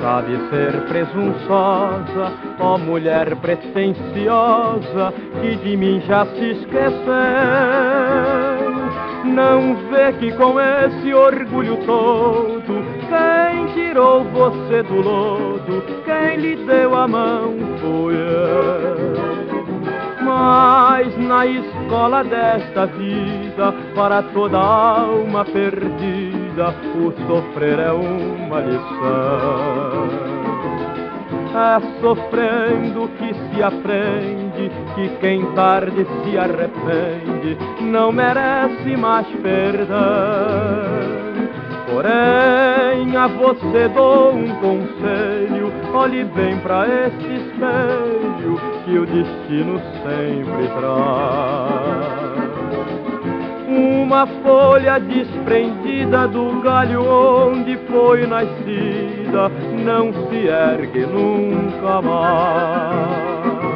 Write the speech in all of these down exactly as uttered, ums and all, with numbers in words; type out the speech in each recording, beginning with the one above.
sabe ser presunçosa, ó mulher pretensiosa, que de mim já se esqueceu. Não vê que com esse orgulho todo, quem tirou você do lodo, quem lhe deu a mão foi eu. Mas na escola desta vida, para toda alma perdida, o sofrer é uma lição. É sofrendo que se aprende, que quem tarde se arrepende não merece mais perdão. Porém a você dou um conselho, olhe bem pra este espelho que o destino sempre traz. Uma folha desprendida do galho onde foi nascida não se ergue nunca mais.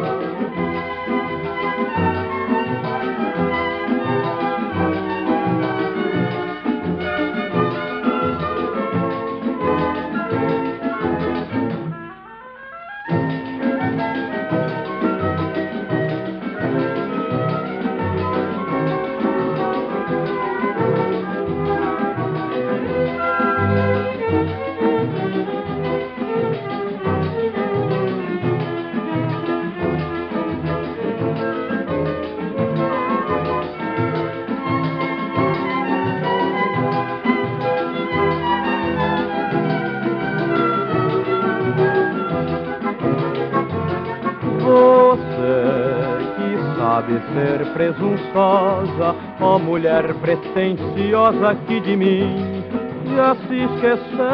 Você que sabe ser presunçosa, ó mulher pretensiosa, que de mim já se esqueceu.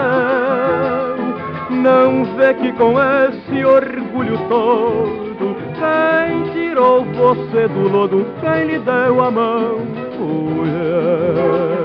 Não vê que com esse orgulho todo, quem tirou você do lodo, quem lhe deu a mão fui eu.